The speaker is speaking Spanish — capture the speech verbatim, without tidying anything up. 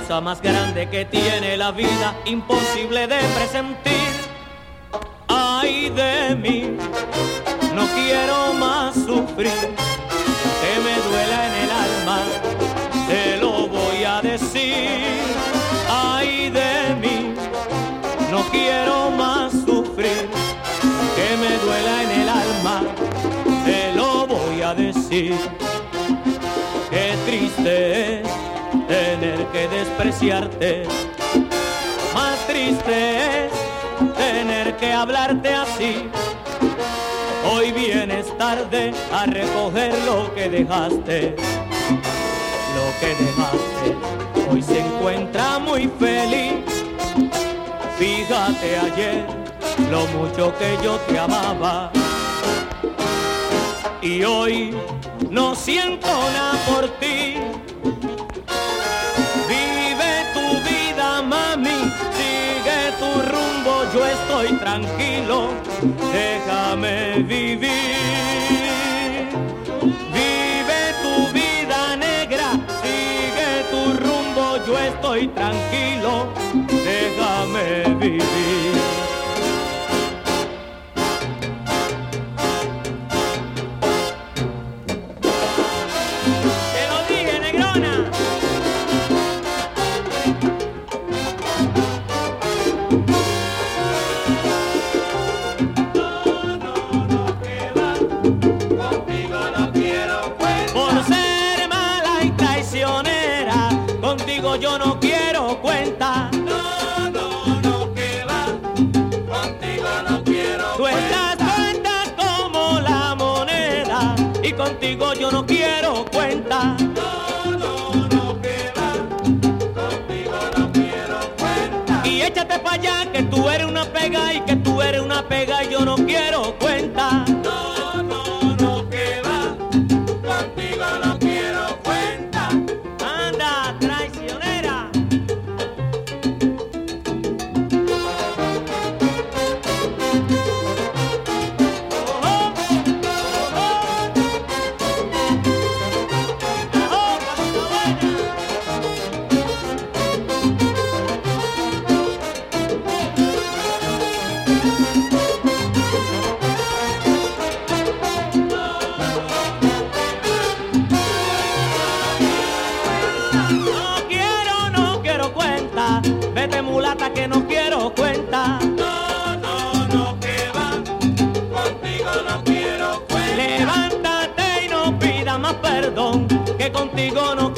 cosa más grande que tiene la vida, imposible de presentir. Ay de mí, no quiero más sufrir, que me duela en el alma, te lo voy a decir. Ay de mí, no quiero más sufrir, que me duela en el alma, te lo voy a decir. Qué triste es tener que despreciarte, más triste es tener que hablarte así. Hoy vienes tarde a recoger lo que dejaste, lo que dejaste. Hoy se encuentra muy feliz. Fíjate ayer lo mucho que yo te amaba, y hoy no siento nada por ti. Vive tu vida, mami, sigue tu rumbo, yo estoy tranquilo, déjame vivir. Vive tu vida negra, sigue tu rumbo, yo estoy tranquilo, déjame vivir. Yo no quiero cuenta. No, no, no, que va. Contigo no quiero Tú estás cuenta como la moneda, y contigo yo no quiero cuenta. No, no, no, que va. Contigo no quiero cuenta. Y échate para allá que tú eres una pega, y que tú eres una pega y yo no quiero cuenta. No, no, no, que va. Contigo no quiero cuenta. Anda, traicionera. Vete mulata que no quiero cuenta. No, no, no, que va. Contigo no quiero cuenta. Levántate y no pida más perdón, que contigo no